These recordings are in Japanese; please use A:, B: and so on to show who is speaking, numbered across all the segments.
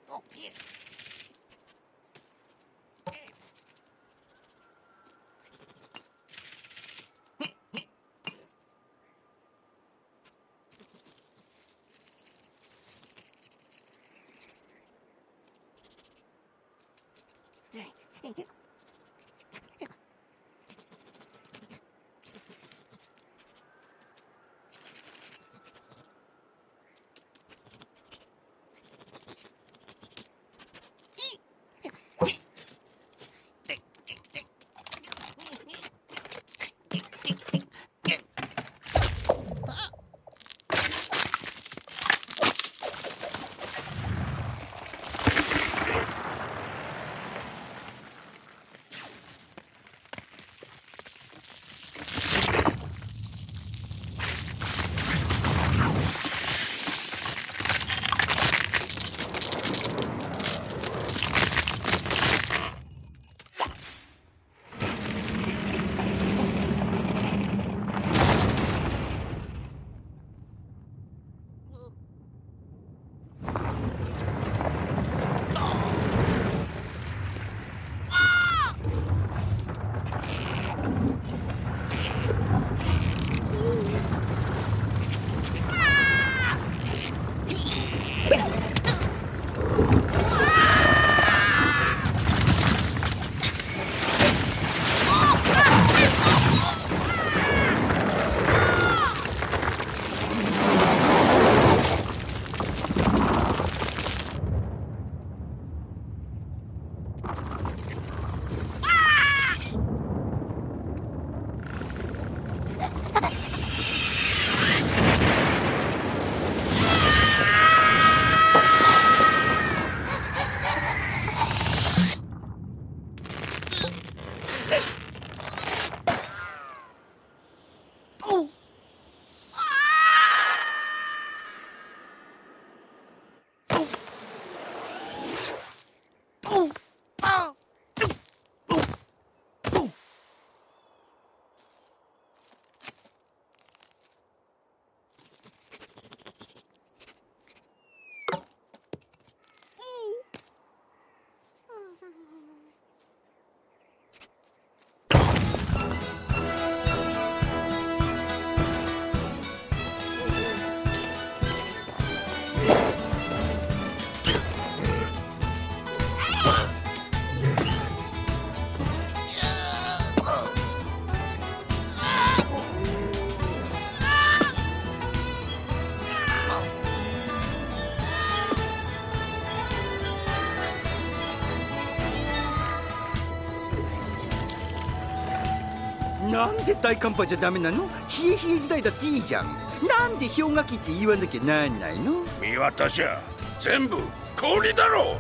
A: なんで大寒波じゃダメなの？冷え冷え時代だっていいじゃん。なんで氷河期って言わなきゃなんないの？
B: 見渡しゃ全部氷だろ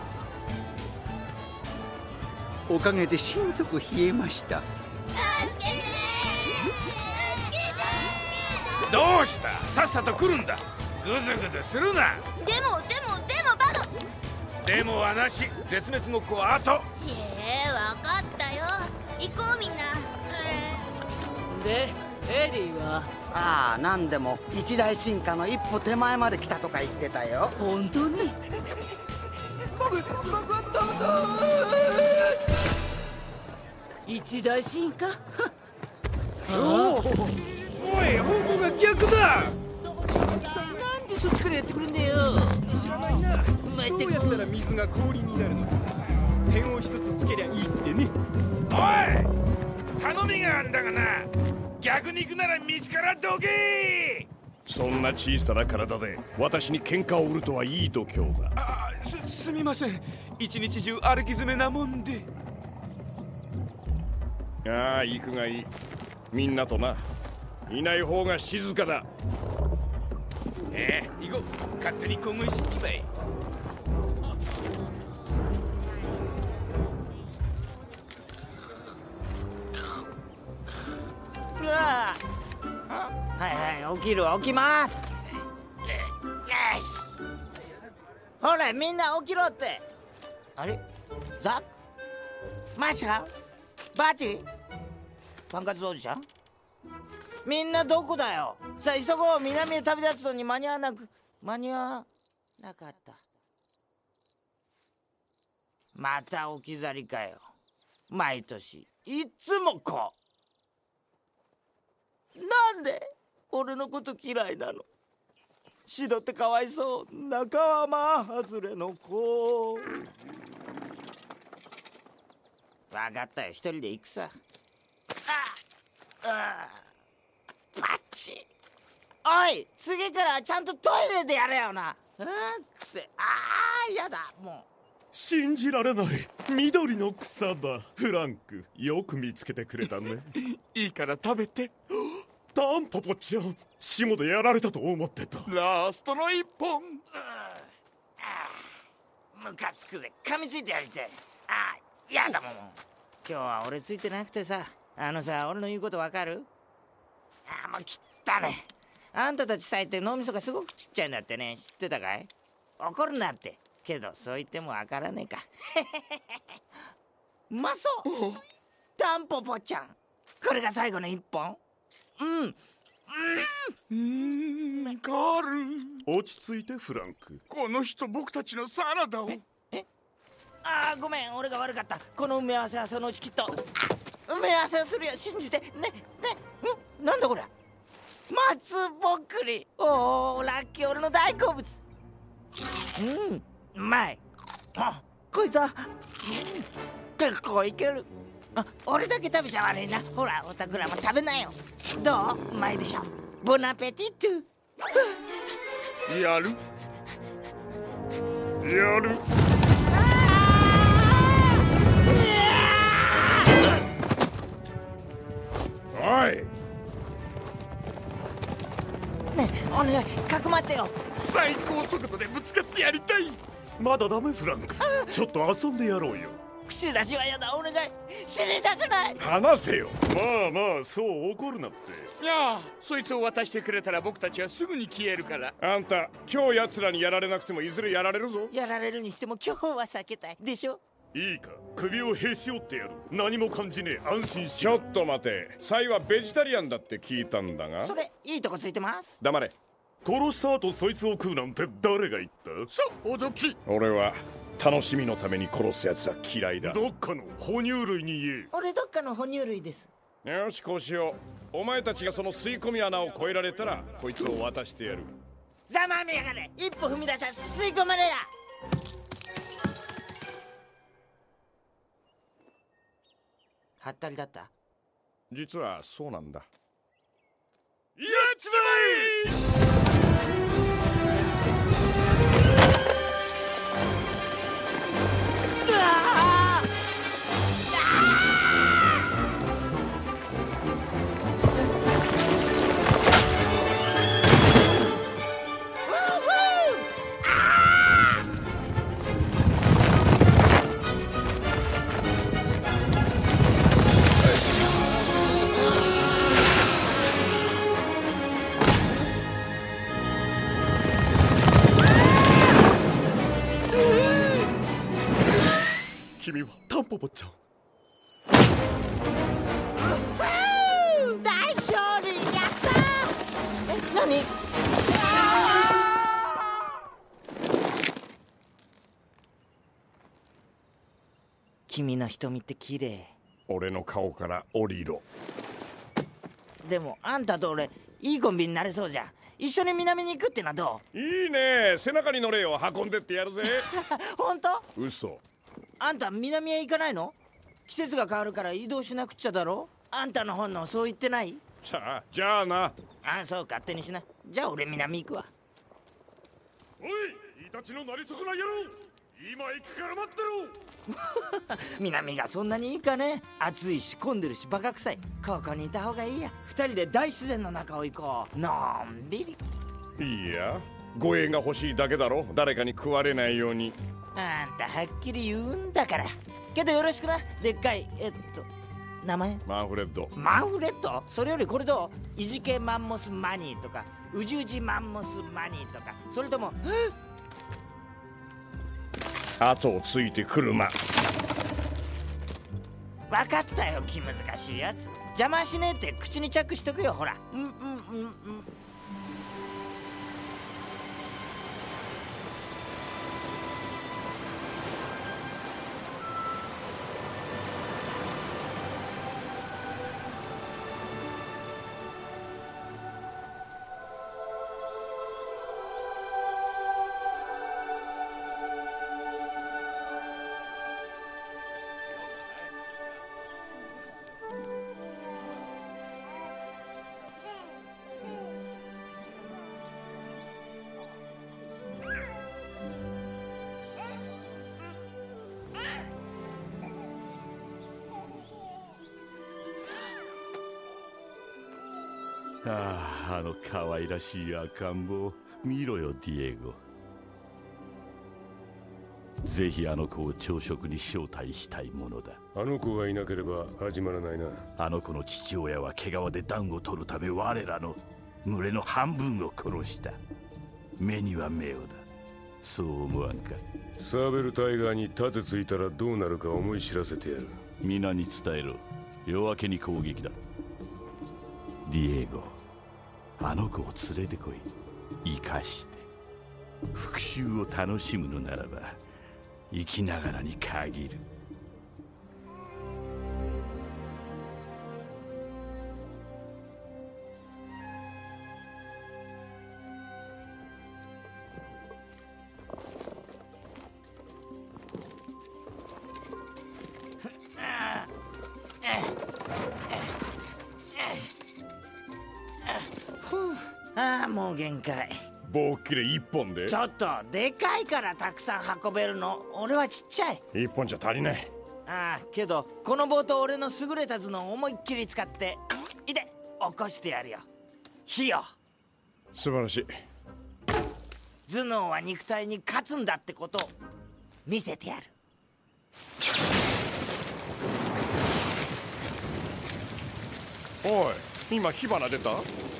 A: う。おかげで心底冷えました。
B: どうした？さっさと来るんだ。ぐずぐずするな。
C: でもバド。
B: でもはなし。絶滅ごっこは後。
C: わかったよ。行こうみんな。
D: でエディは？
E: ああ、なんでも一大進化の一歩手前まで来たとか言ってたよ。
D: 本当に？
A: 僕は
D: 一大進化？
A: おい、方向が逆だ。
F: なんでそっちからやってくるんだよ。
G: 知らないな。どうやったら水が氷になるのか。点を一つつけりゃいいってね。
B: おい、頼みがあんだがな。逆に行くなら道からどけ。
H: そんな小さな体で私に喧嘩を売るとはいい度胸だ。
G: すみません。一日中歩き詰めなもんで。
H: ああ、行くがいい。みんなとな。いない方が静かだ。
B: 行こう。勝手に小食いしちまえ。
F: はいはい、起きます。ほらみんな起きろって。あれザック、マシャ、バティ、パンカツおじちゃん、みんなどこだよ。さあ急ごう。南へ旅立つのに間に合わなかった。 また置き去りかよ。毎年いつもこう。なんで俺のこと嫌いなの。シドってかわいそう。仲間外れの子。分かったよ、一人で行くさ。パッチ。おい、次からはちゃんとトイレでやれよな。くせ。やだもう。
H: 信じられない。緑の草だ。フランク、よく見つけてくれたね。
B: いいから食べて。
H: タンポポちゃん、霜でやられたと思ってた。
B: ラストの一本。
F: ムカつくぜ。噛みついてやりてえ。やだもん。今日は俺ついてなくてさ。俺の言うことわかる？もう汚ね。あんたたちさえって脳みそがすごくちっちゃいんだってね。知ってたかい？怒るなって。けどそう言ってもわからねえか。うまそう。タンポポちゃん、これが最後の一本。
B: カール、
H: 落ち着いてフランク。
B: この人僕たちのサラダを。
F: ごめん、俺が悪かった。この埋め合わせはそのうちきっと埋め合わせをするよ。信じてね。なんだこれ。松ぼっくり。おー、ラッキー。俺の大好物。うまい。こいつは結構いける。俺だけ食べちゃ悪いな。ほら、おたくらも食べなよ。どう？うまいでしょ。ボナペティット。
B: やる。
H: おい、
F: ねえ、お願い、かくまってよ。
B: 最高速度でぶつかってやりたい。
H: まだダメフランク。ちょっと遊んでやろうよ。
F: 口出しはやだ。お願い、死にたくない。
H: 話せよ。まあそう怒るなって。
B: いや、そいつを渡してくれたら僕たちはすぐに消えるから。
H: あんた、今日奴らにやられなくてもいずれやられるぞ。
F: やられるにしても今日は避けたいでしょ。
H: いいか、首をへし折ってやる。何も感じねえ。安心し。ちょっと待て。サイはベジタリアンだって聞いたんだが。
F: それいいとこついてます。
H: 黙れ。殺した後そいつを食うなんて誰が言った？
B: そう脅き。
H: 俺は楽しみのために殺すやつは嫌いだ。どっかの哺乳類に言え。
F: 俺どっかの哺乳類です。
H: よし、こうしよう。お前たちがその吸い込み穴を越えられたらこいつを渡してやる。
F: ざまみやがれ。一歩踏み出しゃ吸い込まれや。はったりだった。
H: 実はそうなんだ。
B: やっちまえ。
H: 君はタンポポちゃん。
F: 大勝利。やったー。何？君の瞳って綺麗。
H: 俺の顔から降りろ。
F: でもあんたと俺いいコンビになれそうじゃん。一緒に南に行くってのはどう？
H: いいね。背中に乗れよ。運んでってやるぜ。
F: 本当？
H: 嘘。
F: あんた南へ行かないの？季節が変わるから移動しなくちゃだろ。あんたの本能そう言ってない？
H: さあ、じゃあな。
F: そう、勝手にしな。じゃあ俺南行くわ。
H: おい、イタチのなり損な野郎、今行くから待ってろ。
F: 南がそんなにいいかね。暑いし混んでるしバカ臭い。ここにいた方がいいや。二人で大自然の中を行こう。のんびり。
H: いや、護衛が欲しいだけだろ。誰かに食われないように。
F: あんたはっきり言うんだから。けどよろしくな。でっかい名前？
H: マンフレッド。
F: マンフレッド？それよりこれどう？イジケマンモスマニーとかウジウジマンモスマニーとか、それとも
H: 後をついてくるな。
F: 分かったよ、気難しいやつ。邪魔しねえって口にチャックしとくよ。ほら。
I: あの可愛らしい赤ん坊見ろよ、ディエゴ。ぜひあの子を朝食に招待したいものだ。
H: あの子がいなければ始まらないな。
I: あの子の父親は毛皮で暖を取るため我らの群れの半分を殺した。目には目をだ。そう思わんか。
H: サーベルタイガーに盾ついたらどうなるか思い知らせてやる。
I: 皆に伝えろ。夜明けに攻撃だ。ディエゴ、あの子を連れてこい。生かして復讐を楽しむのならば生きながらに限る。
F: ああ、もう限界。
H: 棒切れ一本で。
F: ちょっとでかいからたくさん運べるの。俺はちっちゃい。
H: 一本じゃ足りない。
F: ああ、けどこの棒と俺の優れた頭脳を思いっきり使っていて起こしてやるよ。火よ。
H: 素晴らしい。
F: 頭脳は肉体に勝つんだってことを見せてやる。
H: おい、今火花出た？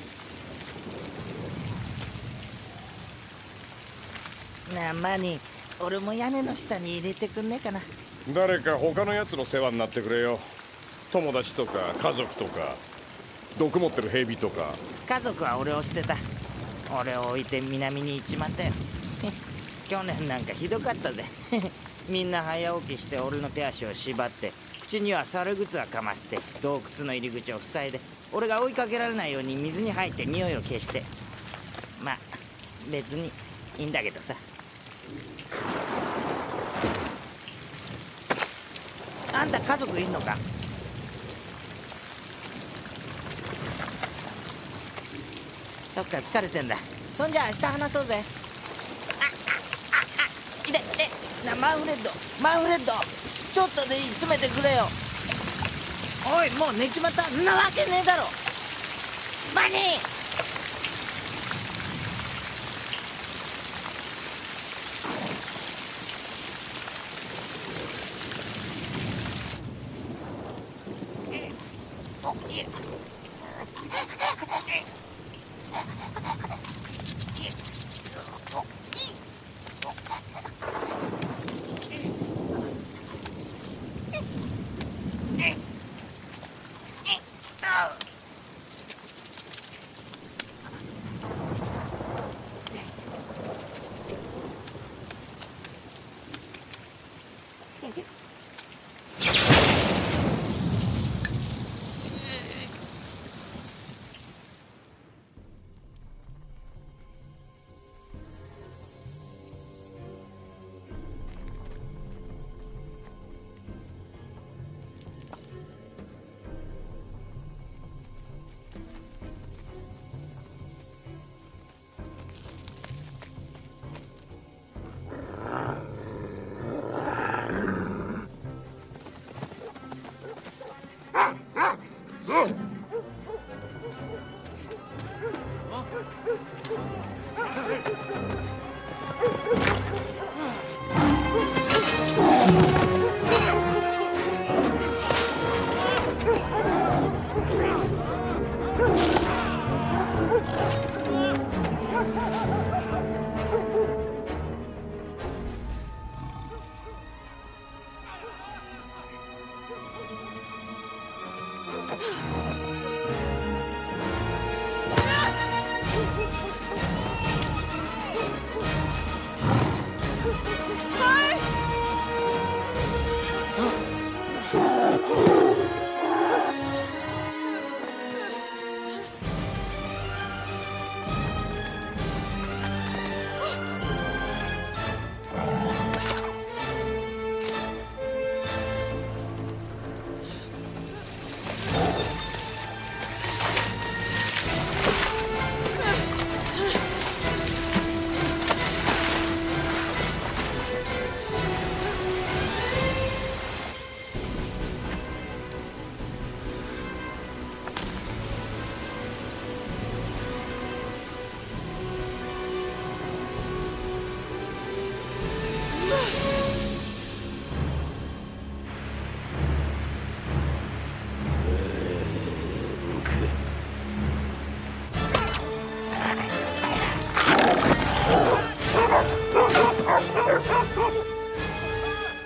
F: なあマニー、俺も屋根の下に入れてくんねえかな。
H: 誰か他のやつの世話になってくれよ。友達とか家族とか毒持ってる蛇とか。
F: 家族は俺を捨てた。俺を置いて南に行っちまったよ。去年なんかひどかったぜ。みんな早起きして俺の手足を縛って口には猿靴はかませて洞窟の入り口を塞いで俺が追いかけられないように水に入って匂いを消して。まあ別にいいんだけどさ。あんた家族いんのか？そっか、疲れてんだ。そんじゃ明日話そうぜ。いてな、マンフレッドちょっとでいい、詰めてくれよ。おい、もう寝ちまった。んなわけねえだろマニー。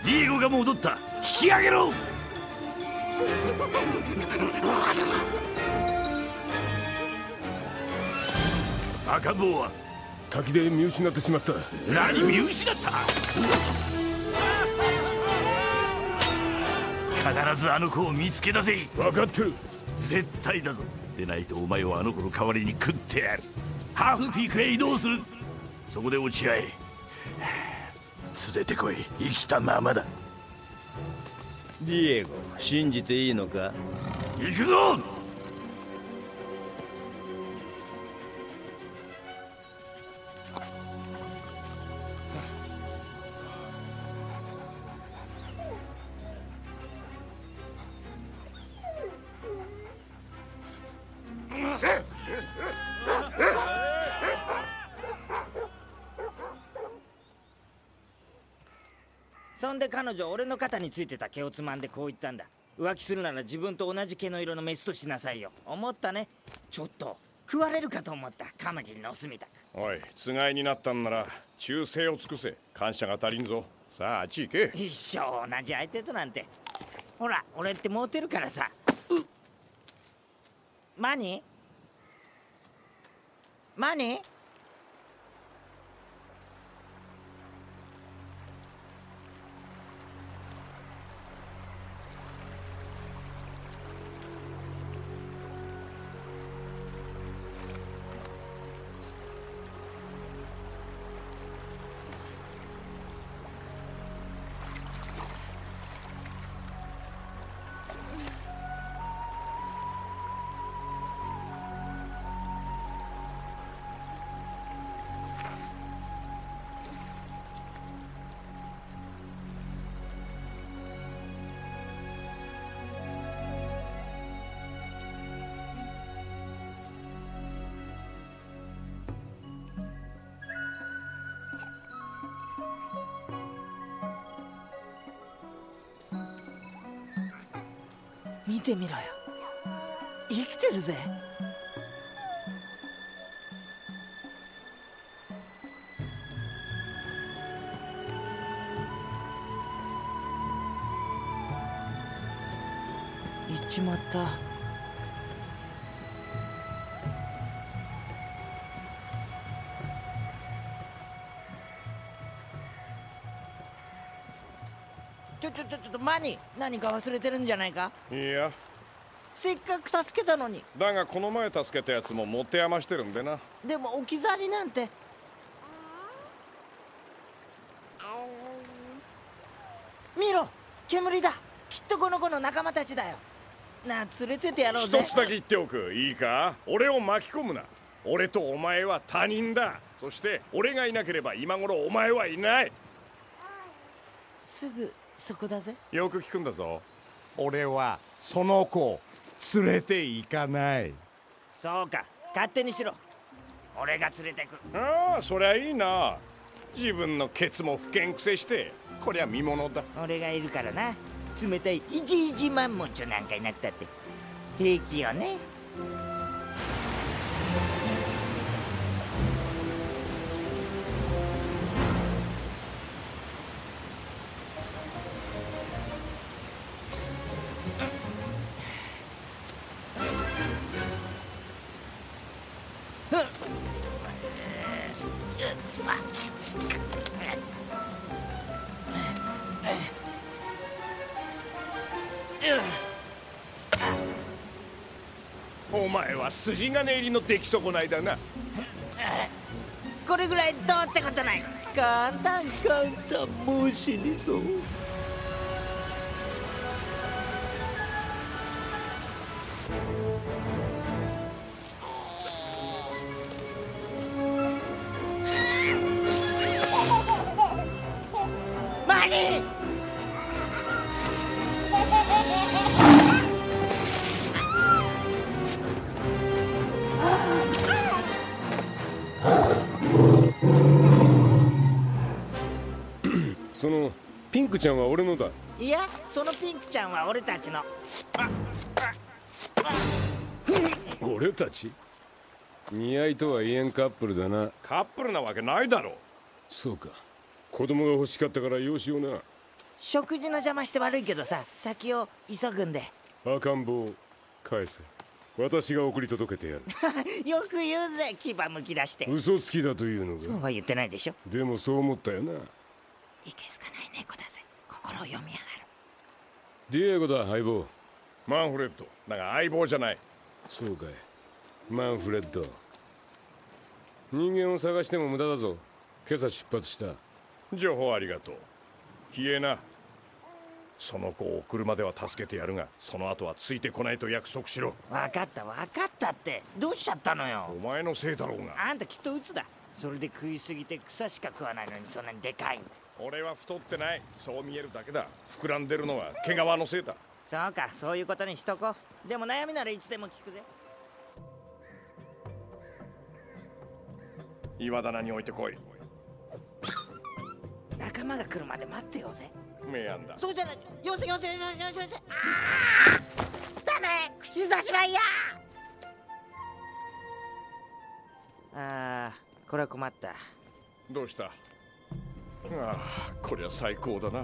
I: ディエゴが戻った。引き上げろ。赤ん坊は
H: 滝で見失ってしまった。
I: 何見失った。必ずあの子を見つけ出せ。
H: 分かってる。
I: 絶対だぞ。でないとお前をあの子の代わりに食ってやる。ハーフピークへ移動する。そこで落ち合え。連れてこい。生きたままだ。
A: ディエゴ、信じていいのか？
I: 行くぞ。
F: そんで彼女俺の肩についてた毛をつまんでこう言ったんだ。浮気するなら自分と同じ毛の色のメスとしなさいよ。思ったね。ちょっと食われるかと思った。カマキリの巣みたい。
H: おい、つがいになったんなら忠誠を尽くせ。感謝が足りんぞ。さあ、あっち行け。
F: 一生同じ相手となんて。ほら俺ってモテるからさ。マニ見てみろよ。生きてるぜ。行っちまった。ちょっとマニー、何か忘れてるんじゃないか？
H: いや、
F: せっかく助けたのに。
H: だがこの前助けたやつも持て余してるんでな。
F: でも置き去りなんて。見ろ、煙だ。きっとこの子の仲間たちだよ。なあ、連れてってやろうぜ。
H: 一つだけ言っておく。いいか？俺を巻き込むな。俺とお前は他人だ。そして俺がいなければ今頃お前はいない。
F: すぐそこだぜ。
H: よく聞くんだぞ。
J: 俺はその子を連れて行かない。
F: そうか、勝手にしろ。俺が連れてく。
H: ああ、そりゃいいな。自分のケツも不見癖して、こりゃ見ものだ。
F: 俺がいるからな。冷たいイジイジマンモンチョなんかいなくたって平気よね。
H: お前は筋金入りの出来損ないだな。
F: これぐらいどうってことない。簡単もう死にそう。マニー
H: そのピンクちゃんは俺のだ。
F: いや、そのピンクちゃんは俺たちの。
H: 俺たち？似合いとは言えんカップルだな。カップルなわけないだろ。そうか、子供が欲しかったからようしような。
F: 食事の邪魔して悪いけどさ、先を急ぐんで。
H: 赤ん坊返せ。私が送り届けてやる。
F: よく言うぜ、牙むき出して。
H: 嘘つきだというのが。
F: そうは言ってないでしょ。
H: でもそう思ったよな。
F: いけすかない猫だぜ。心を読みやがる。
H: ディエゴだ、相棒。マンフレッドだが相棒じゃない。そうかい、マンフレッド。人間を探しても無駄だぞ。今朝出発した。情報ありがとう。ヒエナ、その子を送るまでは助けてやるが、その後はついてこないと約束しろ。
F: 分かった分かったって。どうしちゃったのよ。
H: お前のせいだろうが。
F: あんたきっと鬱だ。それで食いすぎて草しか食わないのにそんなにでかいんだ。
H: 俺は太ってない。そう見えるだけだ。膨らんでるのは毛皮のせいだ。
F: そうか、そういうことにしとこう。でも悩みならいつでも聞くぜ。
H: 岩棚に置いてこい。
F: 仲間が来るまで待ってようぜ。
H: 明暗だ。
F: そうじゃない。よせよせよせよせよせ。ああダメ、串刺しは嫌。ああ、これは困った。
H: どうした。ああ、こりゃ最高だな。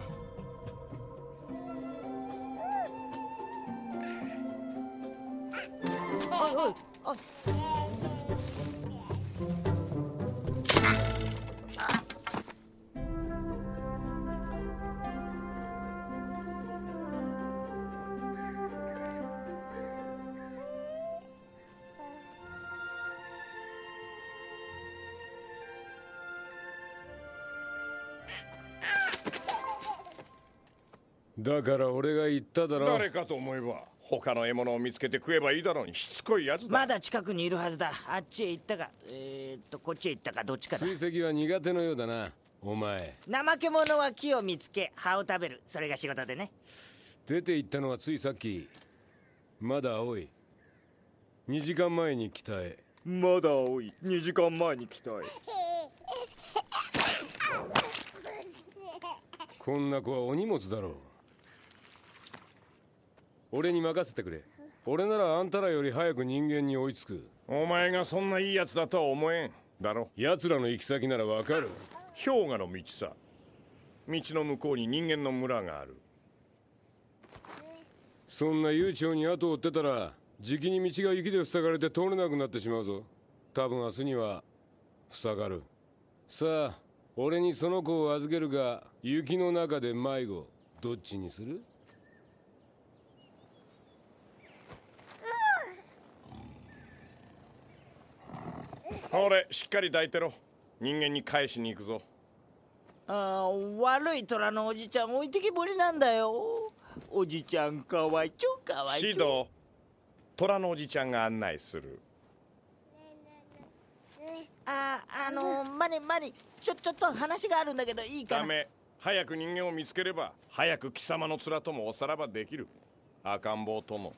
F: おいおいおい。
H: だから俺が言っただろ。誰かと思えば他の獲物を見つけて食えばいいだろうに。しつこいやつだ。
F: まだ近くにいるはずだ。あっちへ行ったかこっちへ行ったか、どっちかだ。
H: 追跡は苦手のようだなお前。
F: 怠け者は木を見つけ葉を食べる、それが仕事でね。
H: 出て行ったのはついさっき。まだ青い。2時間前に来たへ。
G: まだ青い。2時間前に来たへ。
H: こんな子はお荷物だろう。俺に任せてくれ。俺ならあんたらより早く人間に追いつく。お前がそんないいやつだとは思えんだろ。奴らの行き先ならわかる。氷河の道さ。道の向こうに人間の村がある。そんな悠長に後を追ってたらじきに道が雪で塞がれて通れなくなってしまうぞ。多分明日には塞がる。さあ、俺にその子を預けるか雪の中で迷子、どっちにする？俺しっかり抱いてろ。人間に返しに行くぞ。
F: 悪い虎のおじちゃん置いてけぼりなんだよ。おじちゃんかわいちょかわいちょ。
H: シド、虎のおじちゃんが案内する。
F: マニちょっと話があるんだけどいいかな。
H: ダメ。早く人間を見つければ早く貴様の面ともおさらばできる。赤ん坊とも。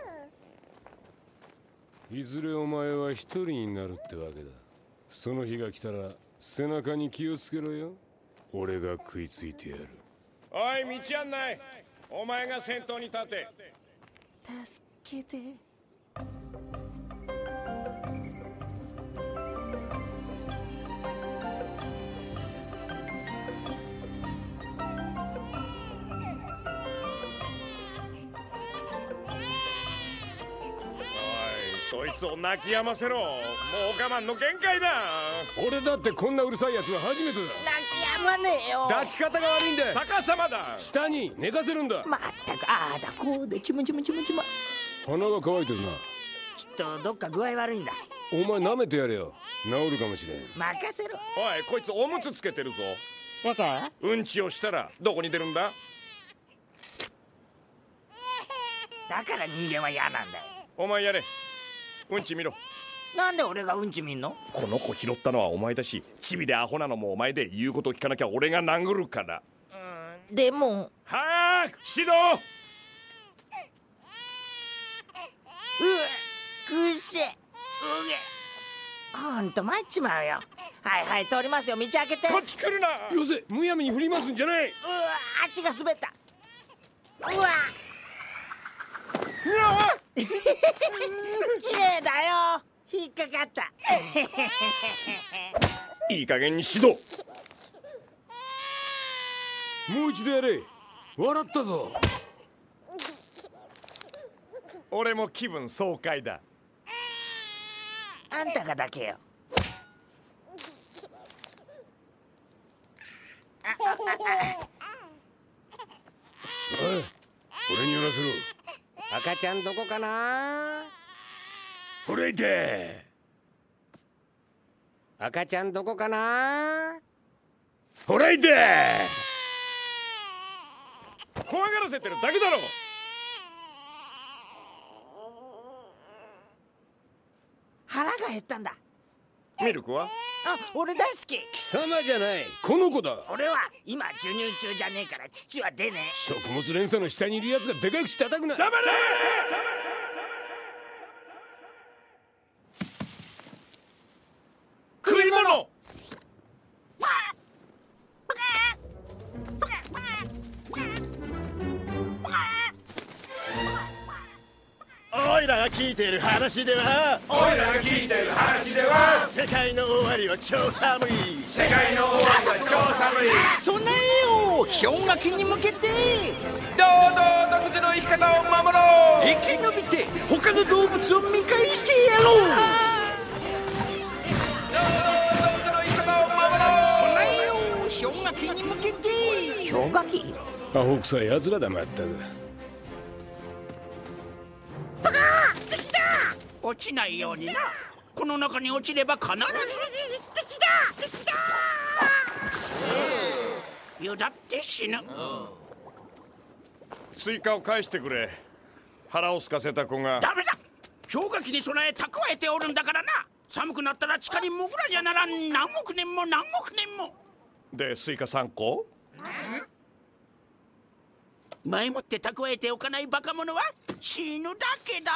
H: いずれお前は一人になるってわけだ。その日が来たら背中に気をつけろよ。俺が食いついてやる。おい、道案内。お前が先頭に立て。
F: 助けて。
H: そいつを泣き止ませろ。もう我慢の限界だ。俺だってこんなうるさいやつは初めてだ。
F: 泣き止まねえよ。
H: 抱き方が悪いんだよ。逆さまだ。下に寝かせるんだ。
F: まったくああだこうでちむちむ。
H: 鼻が乾いてるな。
F: きっとどっか具合悪いんだ。
H: お前舐めてやれよ。治るかもしれん。
F: 任せろ。
H: おい、こいつおむつつけてるぞ。
F: だから
H: うんちをしたらどこに出るんだ。
F: だから人間は嫌なんだよ。
H: お前やれ。うんち見ろ。
F: なんで俺がうんち見んの？
H: この子拾ったのはお前だし、チビでアホなのもお前で、言うこと聞かなきゃ俺が殴るから。
F: でも
H: はあ、指導。
F: くせうげ。ほんと参っちまうよ。はい通りますよ。道開けて。
H: こっち来るな。よせ、むやみに振りますんじゃない。
F: 足が滑った。綺麗だよ。引っかかった。
H: いい加減に指導。もう一度やれ。 笑ったぞ。
J: 俺も気分爽快だ。
F: あんたがだけよ。
H: おい、俺に寄らせろ。
G: 赤ちゃんどこかな。
H: ほらいて。
G: 赤ちゃんどこかな。
H: ほらいて。
J: 怖がらせてるだけだろ。
F: 腹が減ったんだ。
J: ミルクは？
F: あ、俺大好き。
H: 貴様じゃない、この子だ。
F: 俺は今授乳中じゃねえから父は出ねえ。
H: 食物連鎖の下にいるやつがでかくして叩くな。
J: 黙れ。食い物。
K: おいらが聞いている話では、世界の終わりは超寒い。
A: そんな絵を氷河期に向けて堂々独自の生き方を守ろう。生き延びて他の動物を見返してやろう。堂々独自の生き方を守ろう。そんな絵を氷河期に向けて。
F: 氷河期？
H: アホくさい奴らだ、まったく。
B: 落ちないようにな。この中に落ちれば必ず敵だ。油だって死ぬ。
J: スイカを返してくれ。腹を空かせた子が。
B: ダメだ。氷河期に備え蓄えておるんだからな。寒くなったら地下に潜らじゃならん。何億年も何億年も。
J: でスイカ3個？
B: 前もって蓄えておかないバカ者は死ぬだけだ。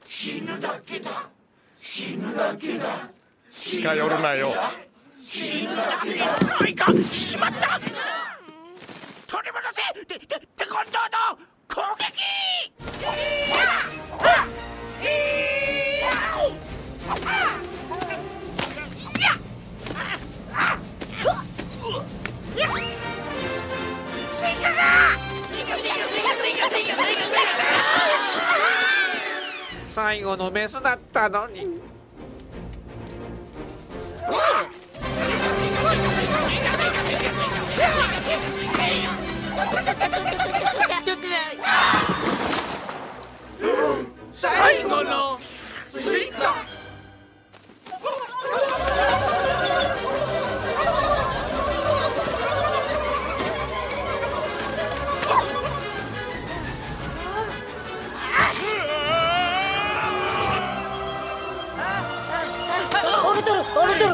J: 近寄るなよ。
B: 死ぬだけだ。いかん、しまった。取り戻せ。テコンドーの攻撃。スイカだ。
L: 最後のメスだったのに。
B: 最後のスイカ。
F: 折れてる。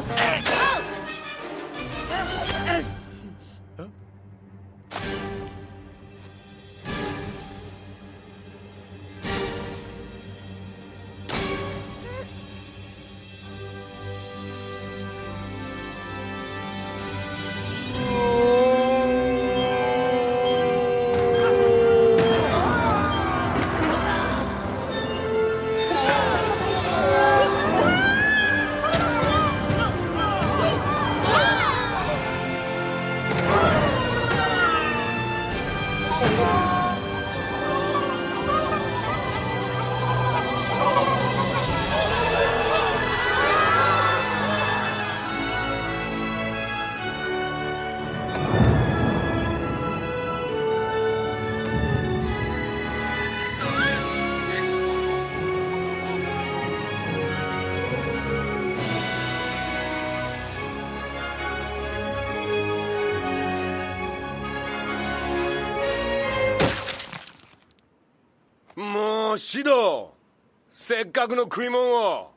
H: もうシド、せっかくの食い物を。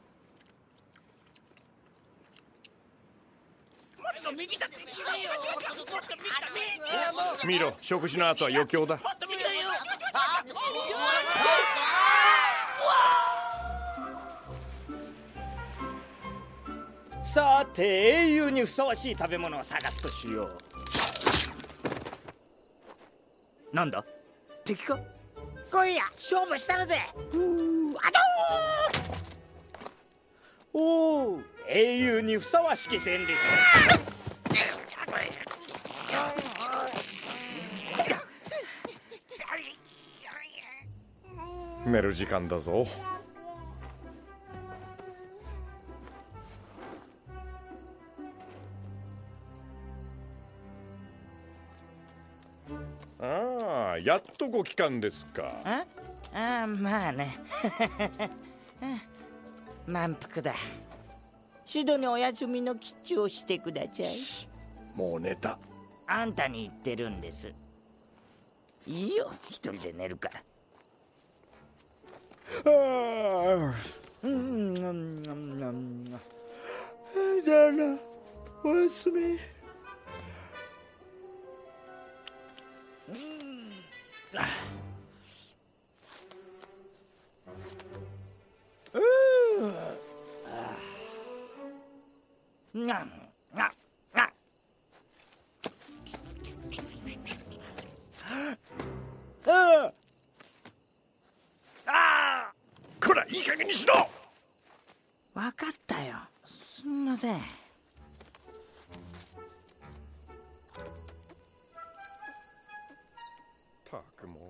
J: 見ろ、食事の後は余興だ。
F: さて英雄にふさわしい食べ物を探すとしよう。なんだ、敵か。今夜勝負したるぜ。おお、英雄にふさわしき戦力。
J: 寝る時間だぞ。ああ、やっとご帰還ですか。
F: ああ、まあね。満腹だ。シドにお休みの吉兆をしてください。
J: もう寝た。
F: あんたに言ってるんです。いいよ、一人で寝るから。じゃあな、おやすみ。
J: こら、いい加減にしろ。
F: わかったよ。すみません。
J: たくも。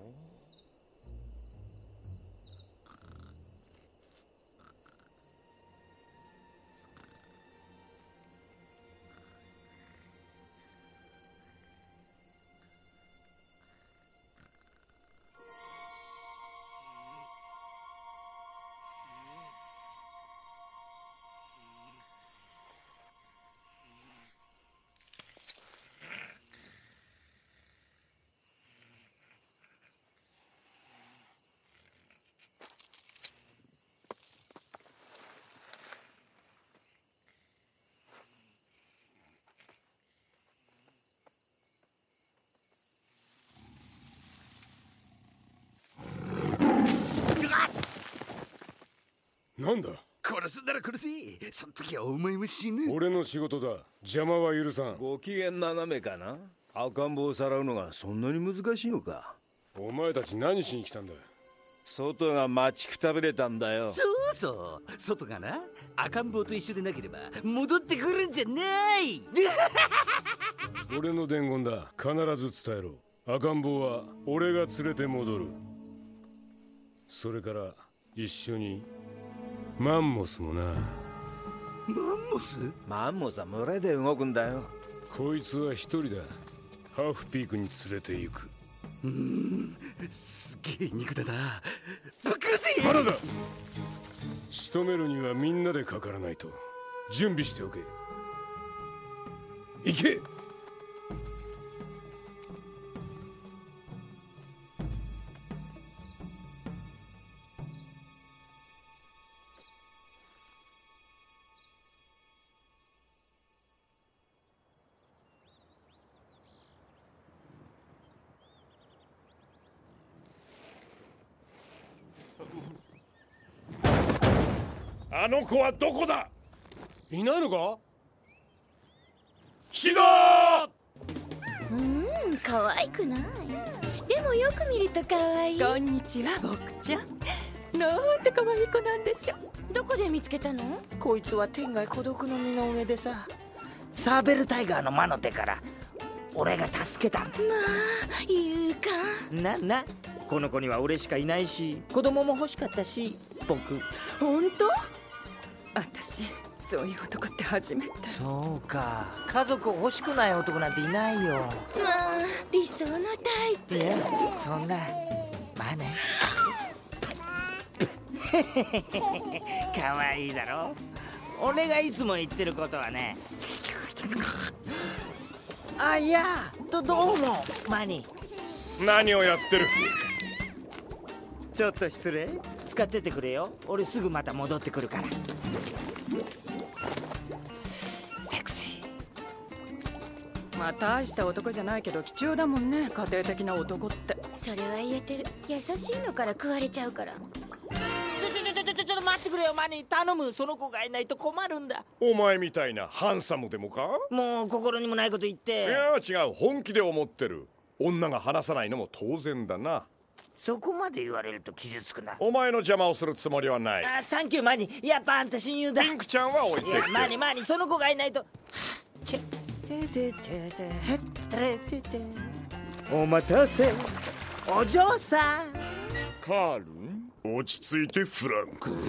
H: なんだ。
A: 殺すなら殺せ。その時はお前も死ぬ。
H: 俺の仕事だ。邪魔は許さん。
M: ご機嫌斜めかな。赤ん坊をさらうのがそんなに難しいのか。
H: お前たち何しに来たんだ。
M: 外が待ちくたびれたんだよ。
A: そうそう、外がな、赤ん坊と一緒でなければ戻ってくるんじゃない。
H: 俺の伝言だ。必ず伝えろ。赤ん坊は俺が連れて戻る。それから一緒にマンモスもな。
A: マンモス？
M: マンモスは群れで動くんだよ。
H: こいつは一人だ。ハーフピークに連れて行く。
A: すげえ肉だな。ぶっ殺せ。
H: まだだ。仕留めるにはみんなでかからないと。準備しておけ。行け。
J: あの子はどこだ。
H: いないのか。
J: シド
C: ー。可愛くない。でもよく見ると可愛い。
N: こんにちは、僕ちゃん。なんて可愛い子なんでしょ。
C: どこで見つけたの？
F: こいつは天涯孤独の身の上でさ、サーベルタイガーの魔の手から俺が助けた。まあ
C: 勇敢
F: な。この子には俺しかいないし、子供も欲しかったし。僕
N: 本当？私そういう男って初めて。
F: そうか、家族欲しくない男なんていないよ。
C: まあ理想のタイプ。
F: いや、そんな。まあね。可愛いだろ。俺がいつも言ってることはね。あ、いや、どうもマニ
J: ー。何をやってる。
F: ちょっと失礼。使っててくれよ。俺すぐまた戻ってくるから。セクシ
N: ー。まあ大した男じゃないけど貴重だもんね、家庭的な男って。
C: それは言えてる。優しいのから食われちゃうから。
F: ちょっと待ってくれよマニー。頼む。その子がいないと困るんだ。
J: お前みたいなハンサムでもか。
F: もう心にもないこと言って。
J: いや違う、本気で思ってる。女が話さないのも当然だな。
F: そこまで言われると傷つくな。
J: お前の邪魔をするつもりはない。
F: あ、サンキューマニー。やっぱあんた親友だ。
J: ピンクちゃんは置いてって。
F: マニーその子がいないと。お待たせお嬢さん。
J: カール
H: 落ち着いてフランク。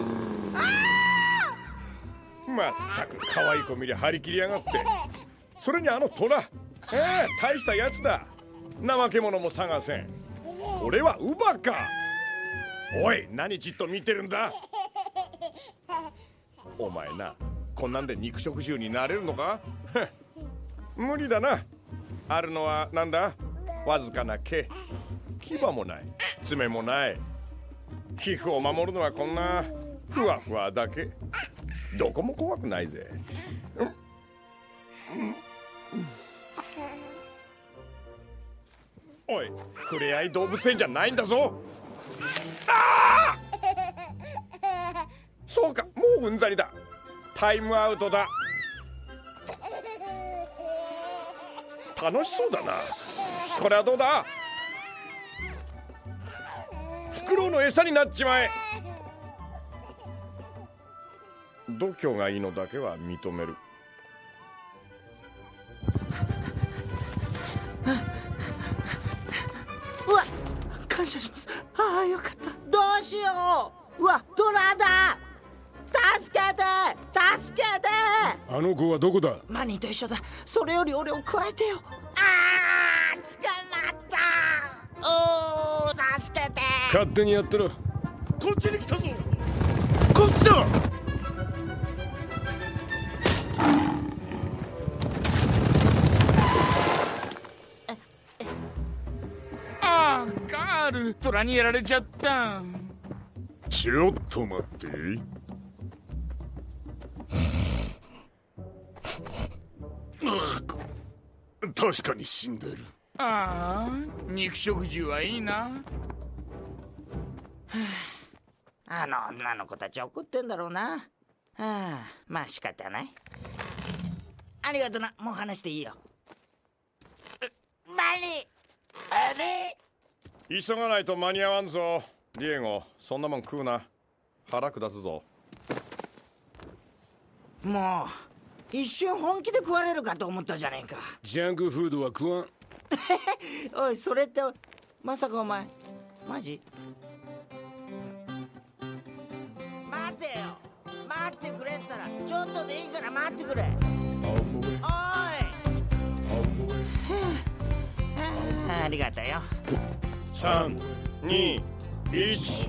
H: まったく可愛い子見りゃ張り切りやがって。それにあの虎、大したやつだ。怠け者も探せん。俺は乳母か。おい、何じっと見てるんだ。お前な、こんなんで肉食獣になれるのか。無理だな。あるのはなんだ、わずかな毛、牙もない、爪もない。皮膚を守るのはこんなふわふわだけ。どこも怖くないぜ。おい、触れ合い動物園じゃないんだぞ。ああ、そうか、もううんざりだ。タイムアウトだ。楽しそうだな。これはどうだ。フクロウの餌になっちまえ。度胸がいいのだけは認める。
F: うわ、感謝します。ああ、よかった。どうしよう。うわ、トラだ。助けて、助けて。
H: あの子はどこだ。
F: マニーと一緒だ。それより俺を加えてよ。ああ、捕まった。おー、助けて。
H: 勝手にやってろ。
K: こっちに来たぞ。
H: こっちだ。
B: ああ、ガール、トラにやられちゃった。
H: ちょっと待って。確かに死んでる。
B: ああ、肉食獣はいいな。
F: あの女の子たち怒ってんだろうな。まあ仕方ない。ありがとな、もう話していいよ。マリー、あれ、
H: 急がないと間に合わんぞ。ディエゴ、そんなもん食うな。腹下すぞ。
F: もう一瞬本気で食われるかと思ったじゃねえか。
H: ジャンクフードは食わん。
F: おい、それってまさかお前マジ？待てよ、待ってくれったらちょっとでいいから待ってくれ。おい、ありがとよ。
H: 3、2、1。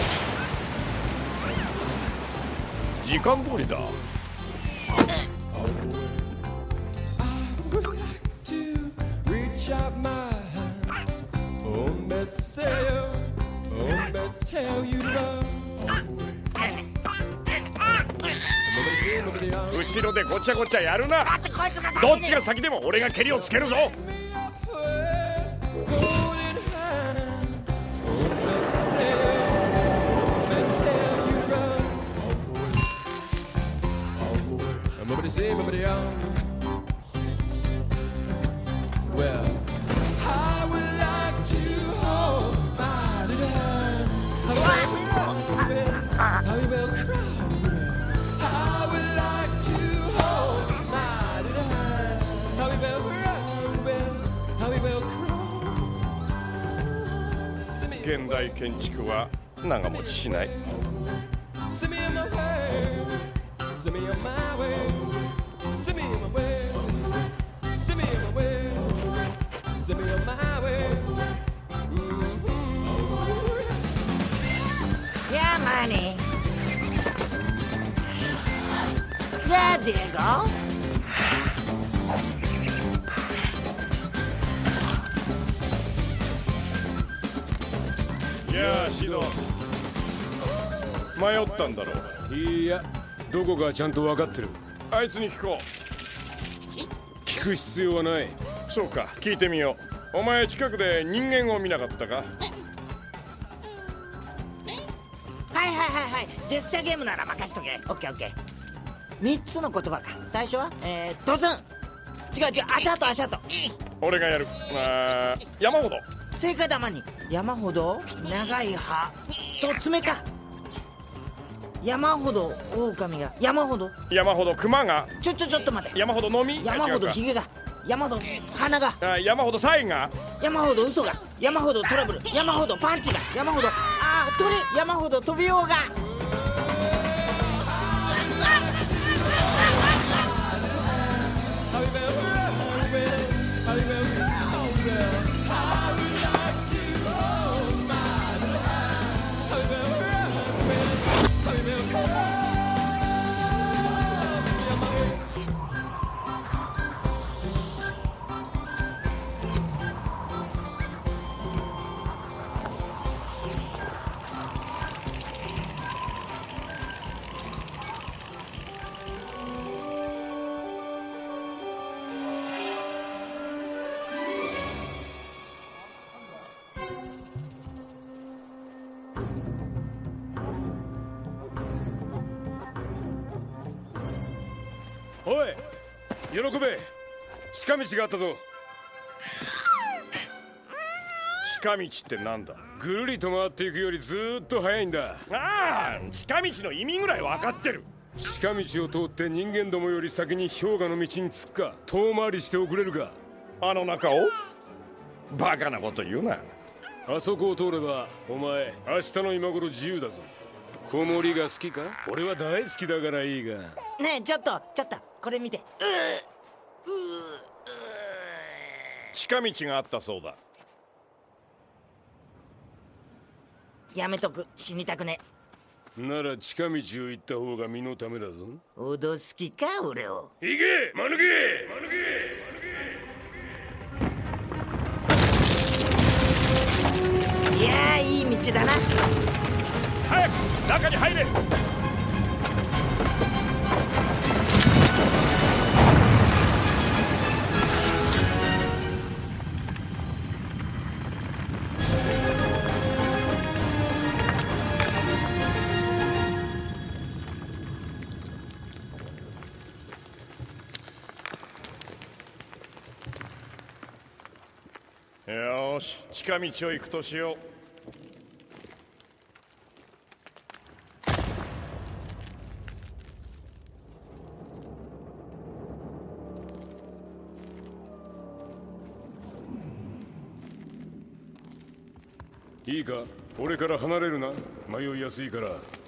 H: 時間通りだ。後ろでごちゃごちゃやるな。どっちが先でも俺が蹴りをつけるぞ。現代建築は長持ちしない。
F: Yeah, money. Yeah, Diego.
H: いやあ、シド、迷ったんだろう。いや、どこかちゃんと分かってる。あいつに聞こう。聞く必要はない。そうか、聞いてみよう。お前近くで人間を見なかったか。
F: はい、ジェスチャーゲームなら任しとけ。オッケーオッケー。3つの言葉か。最初はドスン。違う、足跡足跡。
H: 俺がやる。山ほど。
F: 正解だ。マニ。山ほど長い歯と爪か。山ほど狼が、山ほど
H: 熊が、
F: ちょっと待て。
H: 山ほどのみ、
F: 山ほどヒゲが、山ほど鼻が、
H: 山ほどサインが、
F: 山ほど嘘が、山ほどトラブル、山ほどパンチが、山ほどあ鳥山ほど飛びようが。
H: おい、喜べ。近道があったぞ。
J: 近道ってなんだ？
H: ぐるりと回っていくよりずーっと早いんだ。
J: ああ、近道の意味ぐらい分かってる。
H: 近道を通って人間どもより先に氷河の道に着くか、遠回りしておくれるか。
J: あの中を？バカなこと言うな。
H: あそこを通ればお前明日の今頃自由だぞ。子守が好きか？俺は大好きだからいいが。
F: ねえちょっとこれ見て。
J: 近道があったそうだ。
F: やめとく、死にたくね。
H: なら近道を行った方が身のためだぞ。
F: 脅す気か俺を。
H: 行け間抜け。
F: いやいい道だな。
J: 早く中に入れ。よし、近道を行くとしよう。
H: いいか、俺から離れるな。迷いやすいから。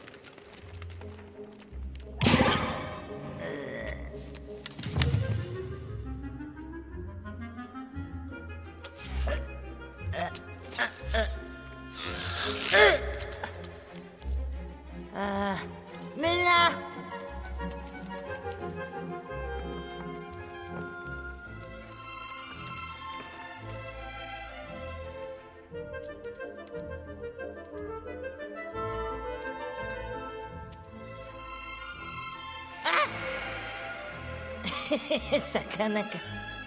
F: みんな魚か。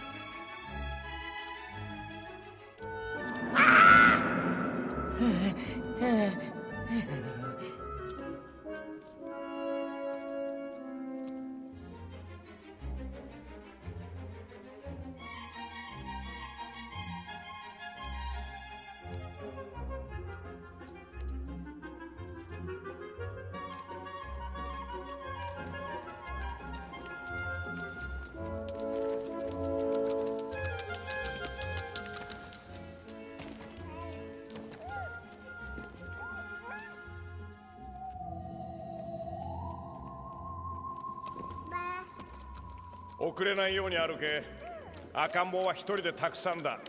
J: 遅れないように歩け。赤ん坊は一人でたくさんだ。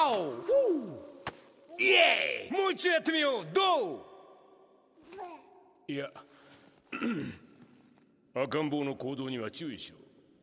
H: イエーイ。もう一度やってみよう。どう？いや赤ん坊の行動には注意しろ。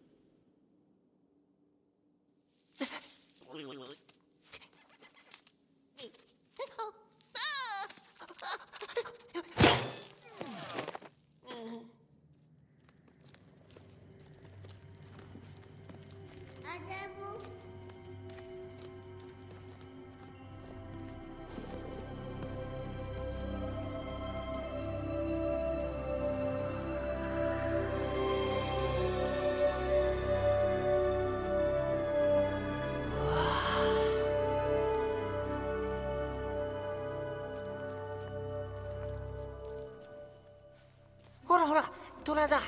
F: ほらほら、虎だ。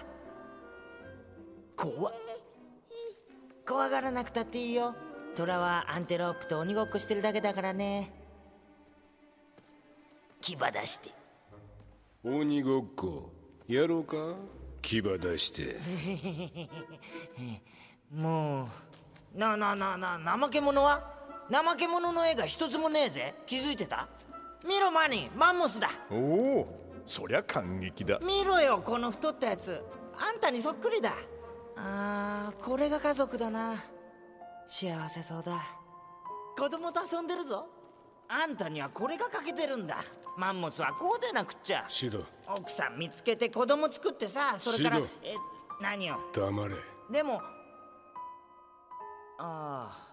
F: 怖がらなくたっていいよ。虎はアンテロープと鬼ごっこしてるだけだからね。牙出して。
H: 鬼ごっこやろうか。牙出して
F: もうな怠け者は？怠け者の絵が一つもねえぜ。気づいてた？見ろマニー、マンモスだ。
J: おお、そりゃ感激だ。
F: 見ろよ、この太ったやつ。あんたにそっくりだ。これが家族だな。幸せそうだ。子供と遊んでるぞ。あんたにはこれが欠けてるんだ。マンモスはこうでなくっちゃ。
H: シド、
F: 奥さん見つけて子供作ってさ、それから
H: シド、
F: 何よ。
H: 黙れ。
F: でもああ、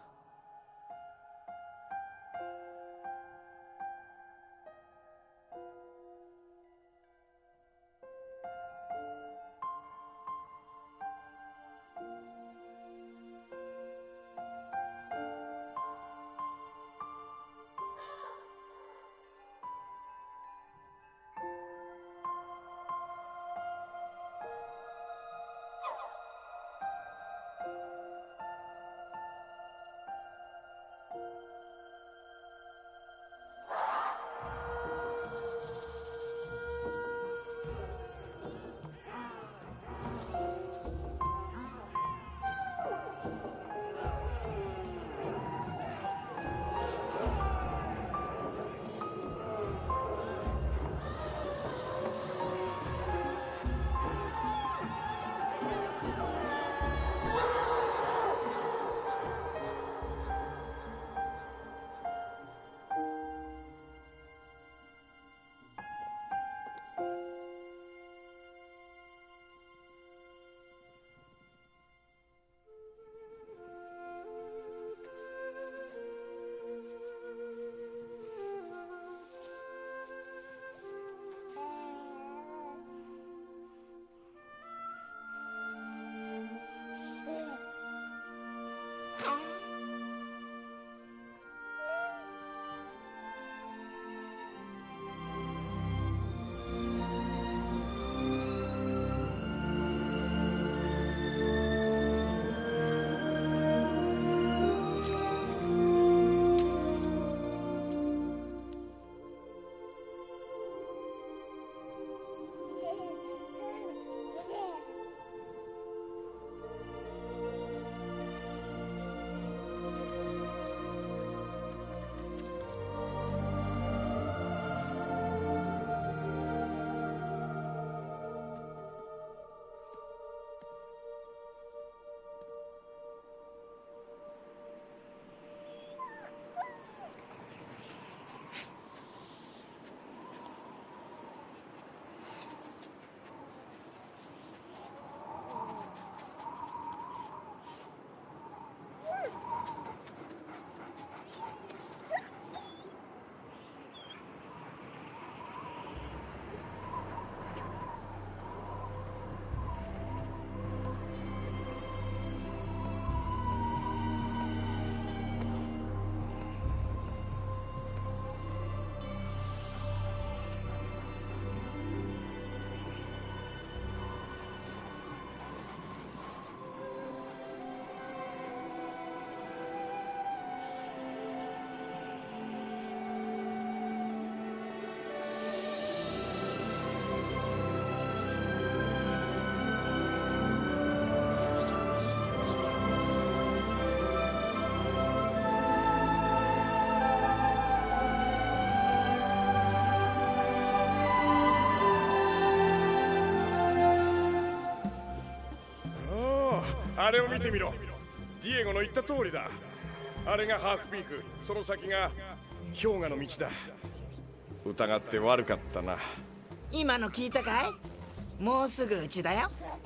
J: あれを見てみろ。ディエゴの言った通りだ。あれがハーフピーク、その先が氷河の道だ。疑って悪かったな。
F: 今の聞いたかい？もうすぐうちだよ。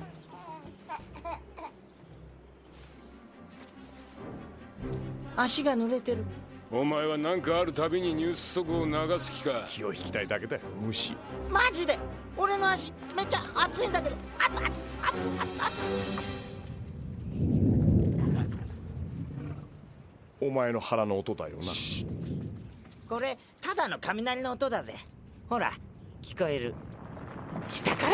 F: 足が濡れてる。
H: お前は何かあるたびにニュース速報を流す気か。
J: 気を引きたいだけだよ、虫。
F: マジで俺の足めっちゃ熱いんだけど。
J: お前の腹の音だよな。
F: これただの雷の音だぜ。ほら聞こえる。下から。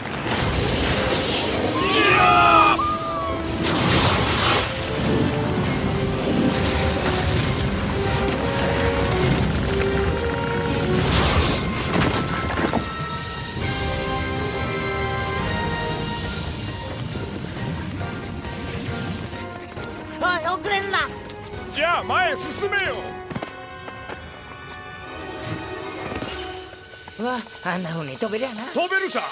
F: おい遅れるな。
J: じゃあ前へ進めよ。
F: わ、あんな風に飛べりゃな。
J: 飛べるさ。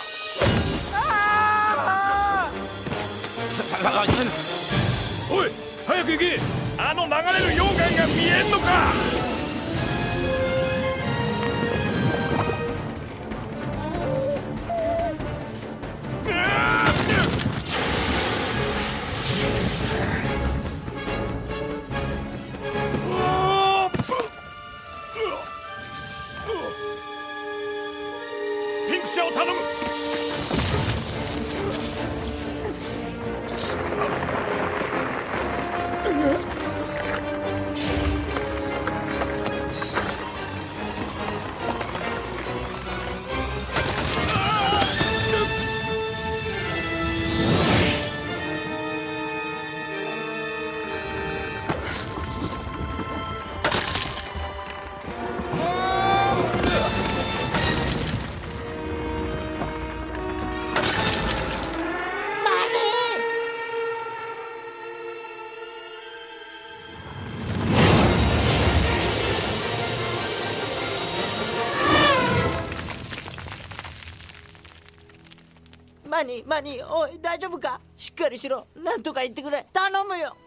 H: おい早く行け。
J: あの流れる溶岩が見えんのか。ピンク茶を頼む。
F: マニー、おい大丈夫か？しっかりしろ。なんとか言ってくれ。頼むよ。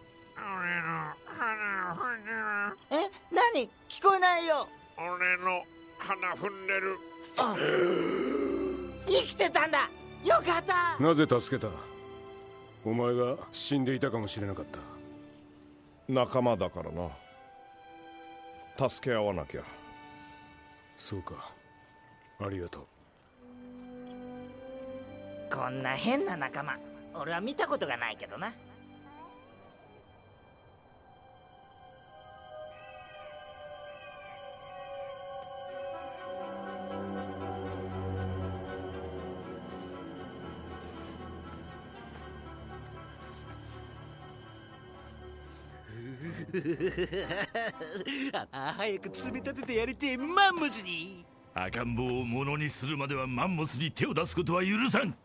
F: え、何？聞こえないよ。
B: 俺の鼻踏んでる。
F: あ、生きてたんだ。よかった。
H: なぜ助けた？お前が死んでいたかもしれなかった。
J: 仲間だからな。助け合わなきゃ。
H: そうか、ありがとう。
F: こんな変な仲間俺は見たことがないけどな。
A: 早く詰め立ててやりてえマンモスに。
I: 赤ん坊をものにするまではマンモスに手を出すことは許さん。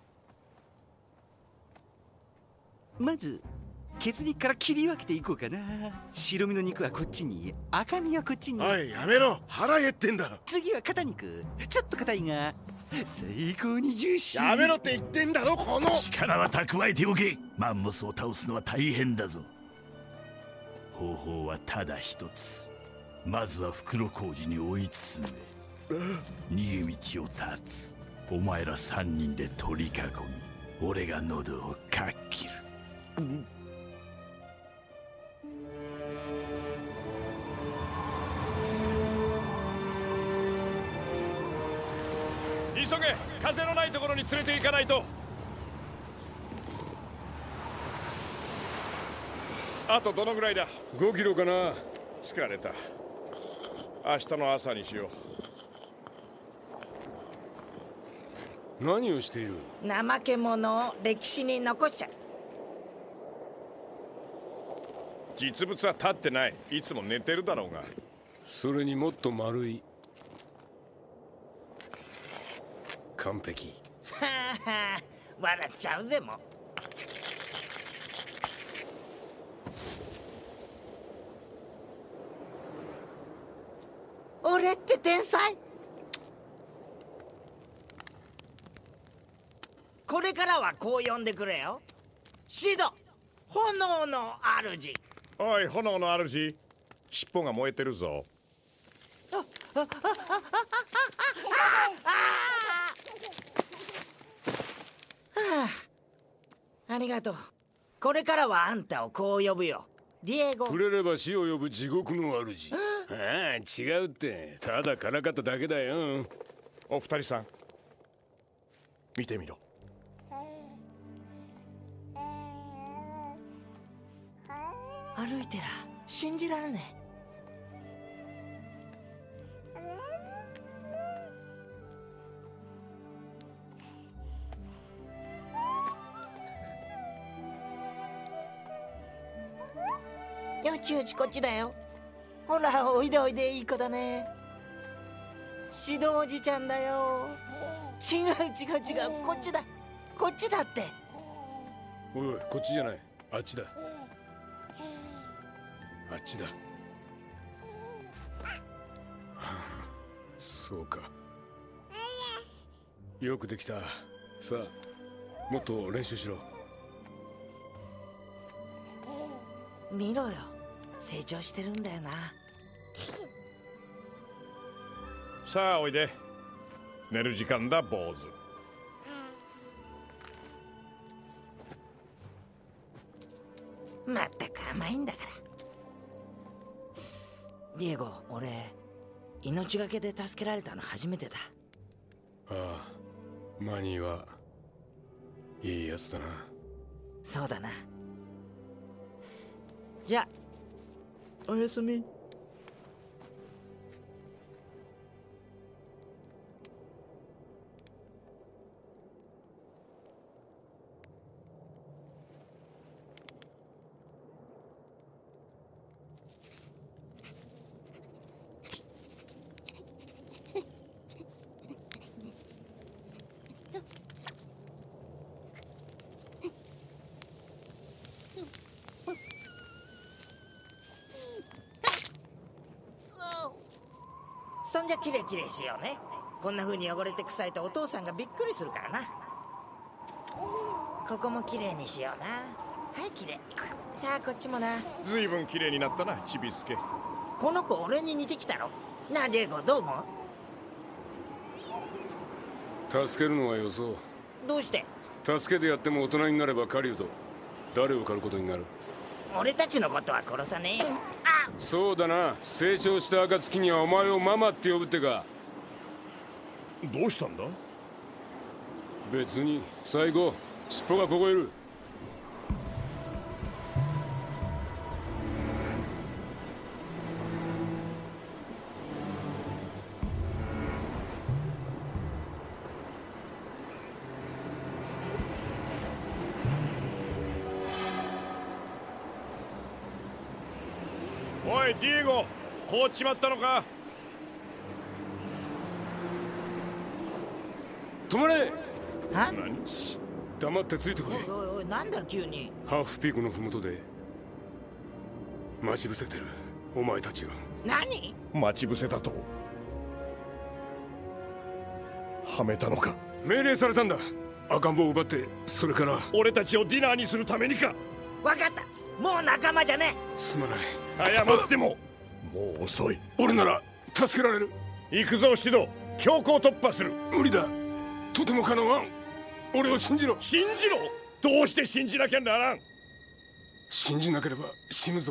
A: まず血肉から切り分けていこうかな。白身の肉はこっちに、赤身はこっちに。
K: おいやめろ、腹減ってんだ。
A: 次は肩肉、ちょっと硬いが最高にジューシー。
K: やめろって言ってんだろ。この
I: 力は蓄えておけ。マンモスを倒すのは大変だぞ。方法はただ一つ。まずは袋小路に追い詰め逃げ道を断つ。お前ら3人で取り囲み俺が喉をかっきる。
J: 急げ、風のないところに連れて行かないと。あとどのぐらいだ
H: ？5キロかな。
J: 疲れた。明日の朝にしよ
H: う。何をしている？
F: 怠け者を歴史に残しちゃう。
J: 実物は立ってない。いつも寝てるだろうが。
H: それにもっと丸い。完璧。
F: はあはあ、笑っちゃうぜもう。俺って天才。これからはこう呼んでくれよ。シド。 炎の主。
J: おい、炎の主、尻尾が燃えてるぞ。
F: ありがとう。これからはあんたをこう呼ぶよ。ディエゴ。
H: 触れれば死を呼ぶ地獄の主。ああ、違うって。ただからかっただけだよ。
J: お二人さん、見てみろ。
F: 歩いてら信じられねえ。よちよち、こっちだよ。ほら、おいでおいで、いい子だね。指導おじちゃんだよ。違う違う違う、こっちだ、こっちだって。
H: おいおい、こっちじゃない、あっちだ。あっちだ。そうか、よくできた。さあ、もっと練習しろ。
F: 見ろよ、成長してるんだよな。
J: さあおいで、寝る時間だ坊主。
F: まったく甘いんだから。ディエゴ、俺命がけで助けられたの初めてだ。
H: ああ、マニーはいいやつだな。
F: そうだな。じゃあおやすみ。そんじゃキレキレしようね。こんな風に汚れて臭いとお父さんがびっくりするからな。ここもきれいにしような。はい、きれい。さあこっちもな。
J: ずいぶんきれいになったな、ちびすけ。
F: この子俺に似てきたろ。なあディエゴ、どう思
H: 助けるのはよそう。
F: どうして？
H: 助けてやっても大人になれば狩人、誰を狩ることになる？
F: 俺たちのことは殺さねえよ。あ、
H: そうだな。成長した暁にはお前をママって呼ぶってか。
J: どうしたんだ？
H: 別に。最後、尻尾が凍える。
J: おいディエゴ、凍っちまったのか？
H: 止まれ！
F: は？
H: 黙ってついてこい。
F: おいおいおい、なんだ急に。
H: ハーフピークの麓で待ち伏せてるお前たちを。
F: 何？
J: 待ち伏せだとはめたのか？
H: 命令されたんだ。赤ん坊を奪って、それから
J: 俺たちをディナーにするためにか？
F: 分かった、もう仲間じゃね
H: え。すまない。
J: 謝ってももう遅い。
H: 俺なら助けられる。
J: 行くぞシド、強行突破する。
H: 無理だ、とてもかなわん。俺を信じろ。
J: 信じろ？どうして信じなきゃならん？
H: 信じなければ死ぬぞ。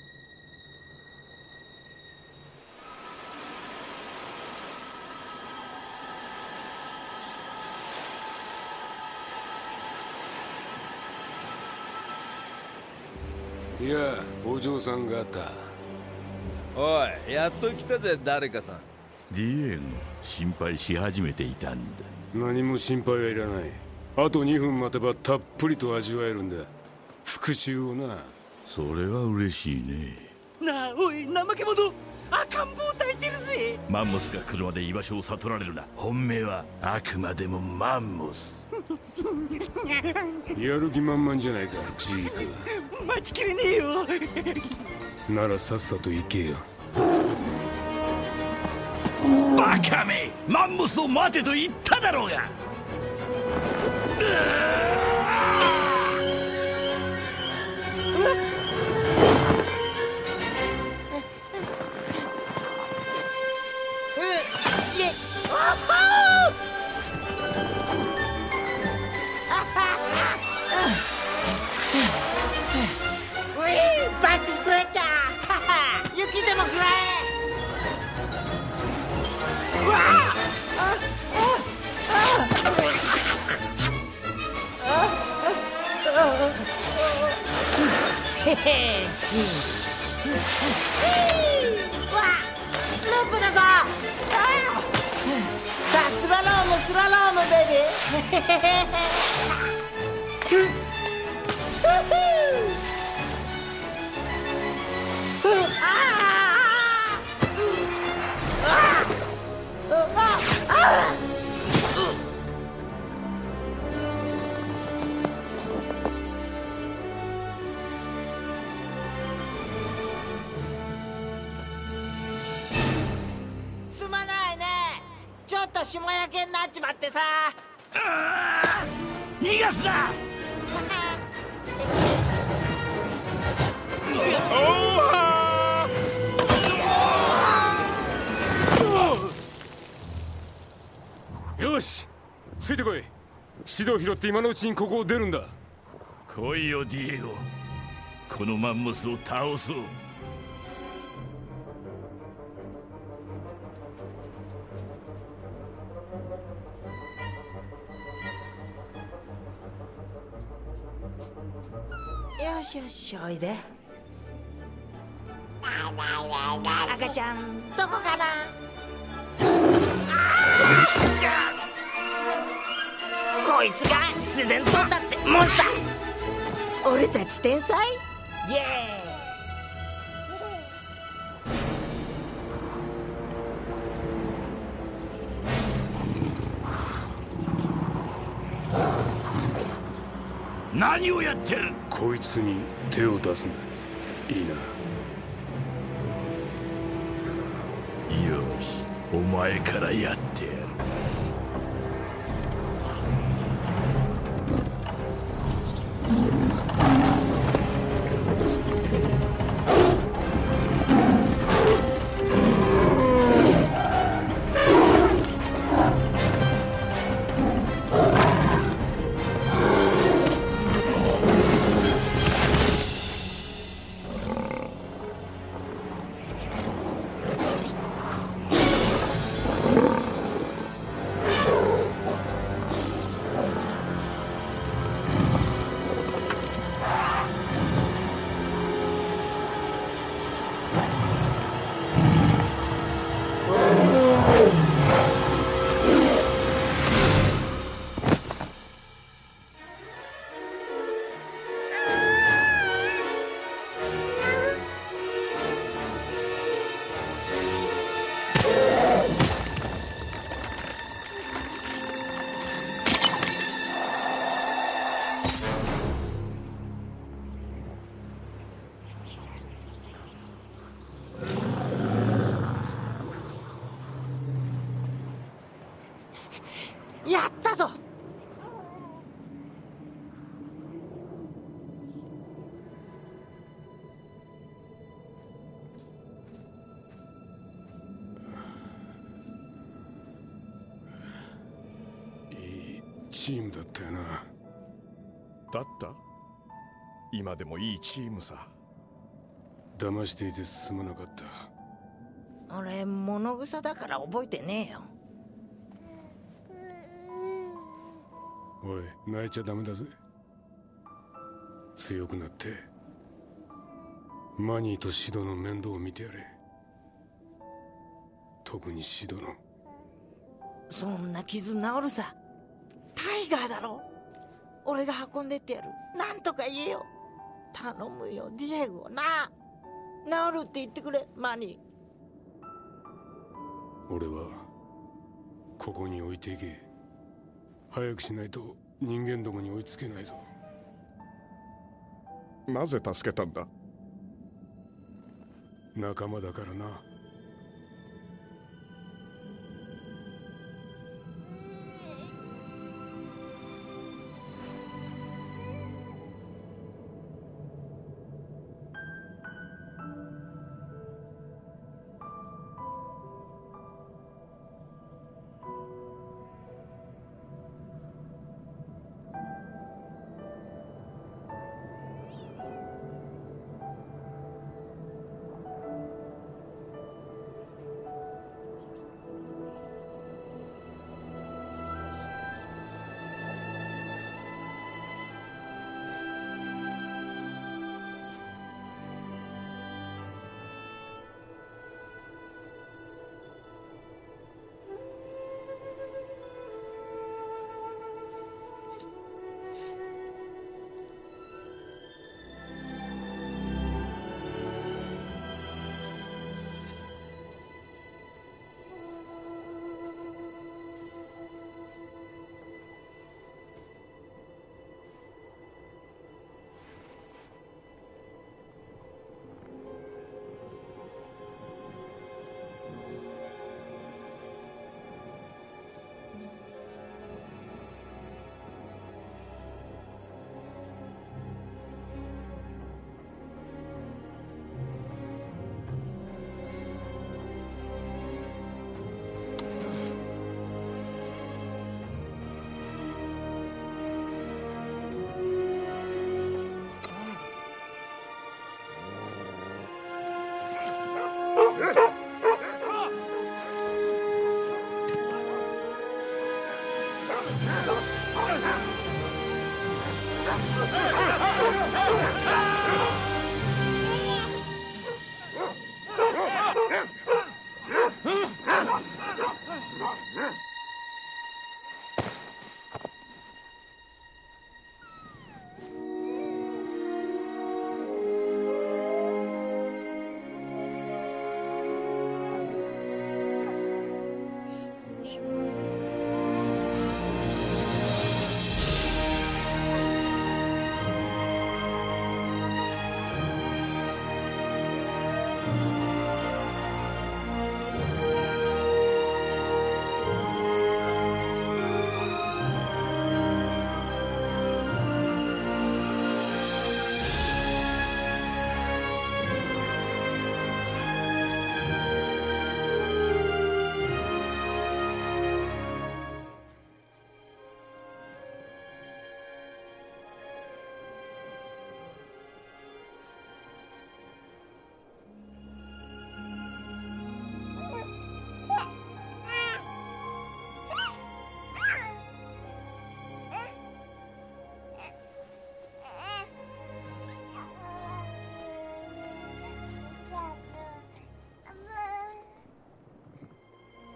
H: いや、お嬢さん方。
O: おい、やっと来たぜ、誰かさん。
I: ディエゴ、心配し始めていたんだ。
H: 何も心配はいらない。あと2分待てばたっぷりと味わえるんだ。復讐をな。
I: それは嬉しいね。
A: なあ、おい、怠け者、赤ん坊を抱いてるぜ。
I: マンモスが来るまで居場所を悟られるな。本命はあくまでもマンモス。
H: やる気満々じゃないか、ジーク。
A: 待ちきれねえよ。
H: ならさっさと行けよ。
I: バカめ、マンモスを待てと言っただろうが。
F: バックスクラッチャー雪でも食らえ。うわへへわループだぞ。さあスラロームベイビー。すまないね。ちょっと霜焼けになっちまってさ。
B: 逃がすな。
H: よし、ついてこい。シドを拾って今のうちにここを出るんだ。
I: 来いよディエゴ、このマンモスを倒そう。
F: よしよし、おいで。赤ちゃんどこかな。こいつが自然とだってモンスター。俺たち天才。イエ
I: ーイ。何をやってる。
H: こいつに手を出すな。いいな。
I: よし、お前からやってやる。
F: ー、やったぞ。
H: いいチームだったよな。
J: だった？今でもいいチームさ。
H: 騙していてすまなかった。
F: 俺物臭だから覚えてねえよ。
H: おい、泣いちゃダメだぜ。強くなってマニーとシドの面倒を見てやれ。特にシドの。
F: そんな傷治るさ。タイガーだろ。俺が運んでってやる。なんとか言えよ。頼むよディエゴな。治るって言ってくれマニ
H: ー。俺はここに置いていけ。早くしないと人間どもに追いつけないぞ。
J: なぜ助けたんだ？
H: 仲間だからな。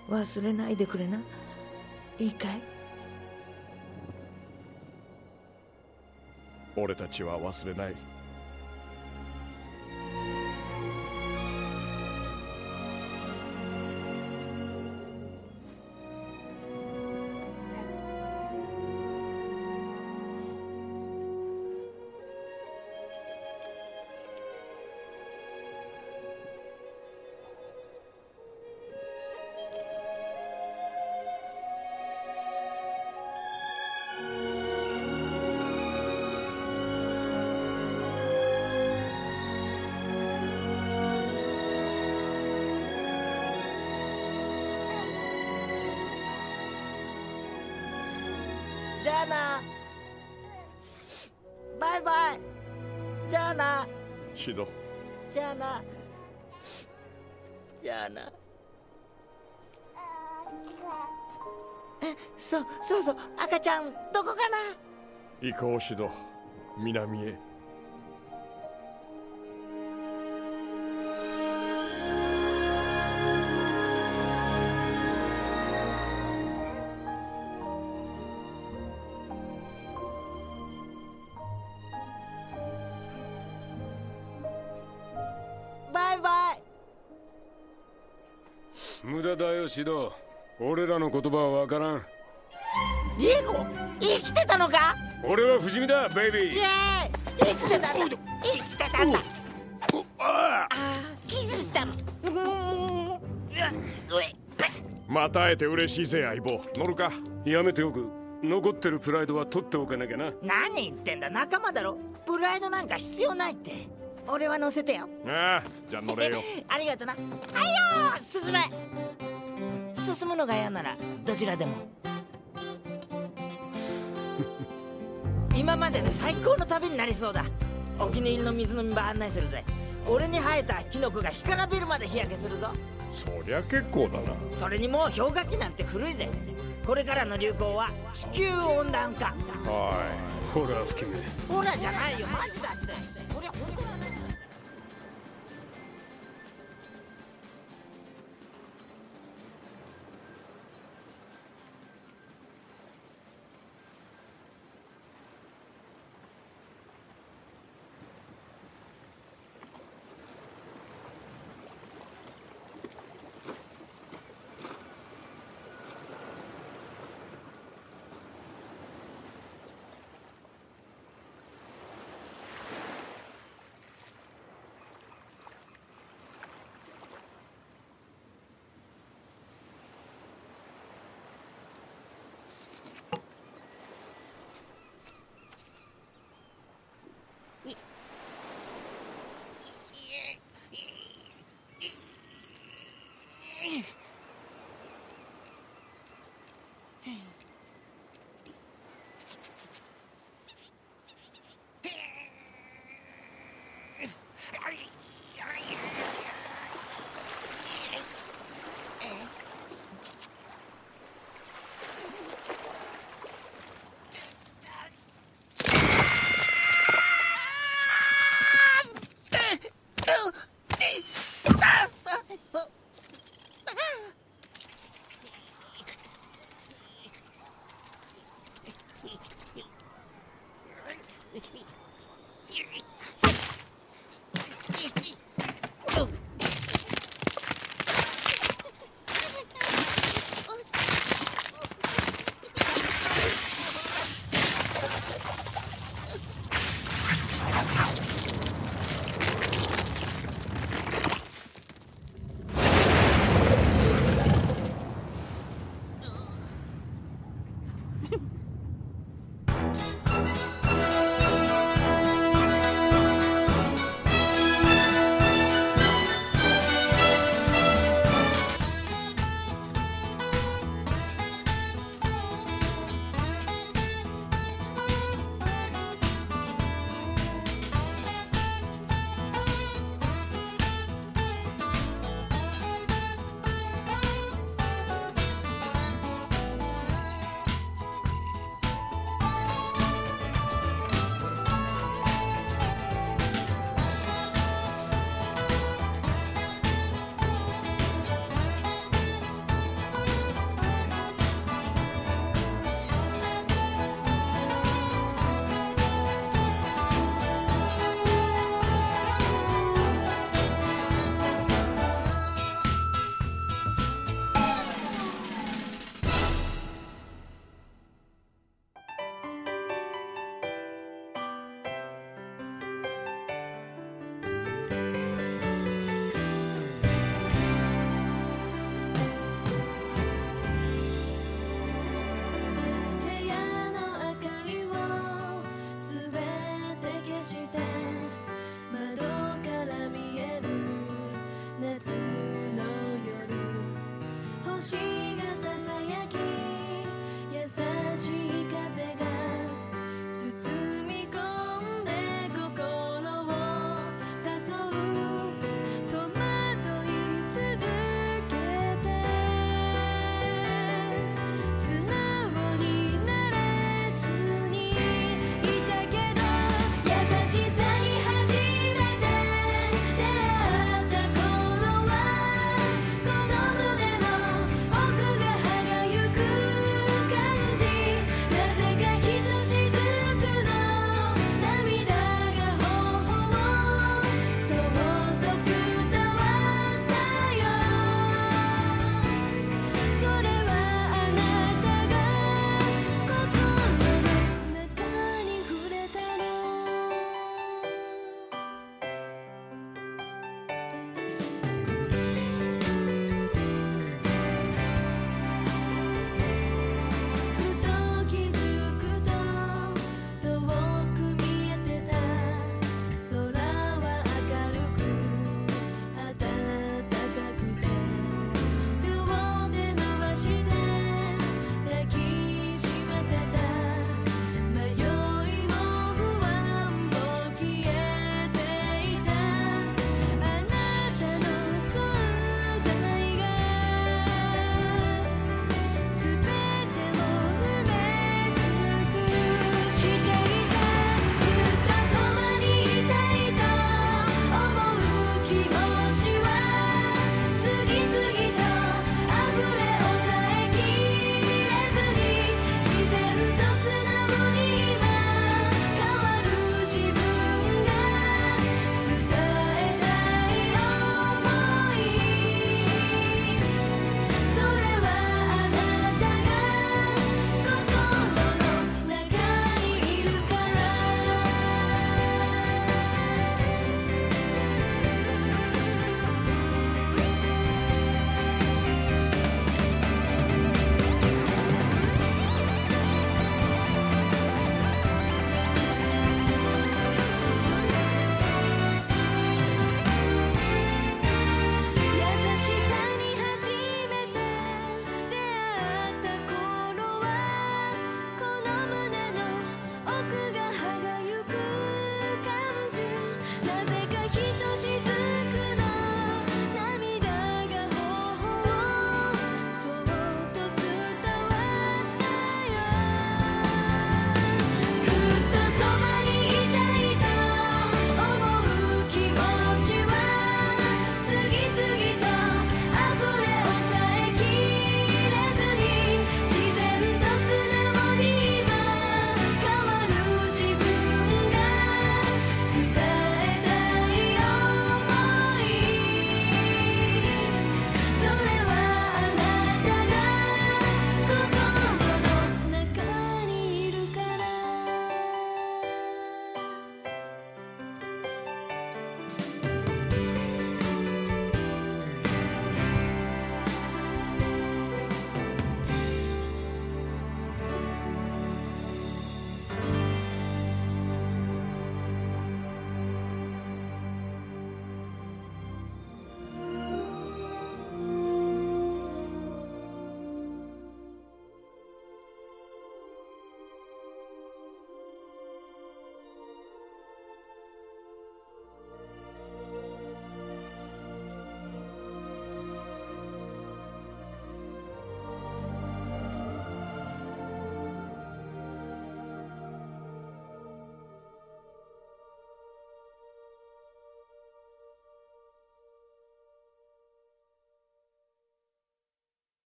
F: 忘れないでくれな。いいかい？
J: 俺たちは忘れない。
F: じゃあな。バイバイ。じゃあな。
J: シド。
F: じゃあな。じゃあな。そう赤ちゃんどこかな。
J: 行こうシド、南へ。
F: バイバイ。
H: 無駄だよシド、俺らの言葉はわからん。
F: ディエゴ、生きてたのか？
H: 俺は不死身だベイビー。
F: イエーイ、生きてたんだ。生きてたんだ。キスしたの。
J: また会えて嬉しいぜ相棒。乗るか？
H: やめておく。残ってるプライドは取っておかなきゃな。
F: 何言ってんだ、仲間だろ。プライドなんか必要ないって。俺は乗せてよ。
J: ああ、じゃあ乗れよ。
F: ありがとな。はいよー、進め。進むのが嫌ならどちらでも。今までで最高の旅になりそうだ。お気に入りの水飲み場案内するぜ。俺に生えたキノコが干からびるまで日焼けするぞ。
J: そりゃ結構だな。
F: それにもう氷河期なんて古いぜ。これからの流行は地球温暖化。
J: はい。
H: ホラー吹き目。
F: ホラーじゃないよ、マジだって。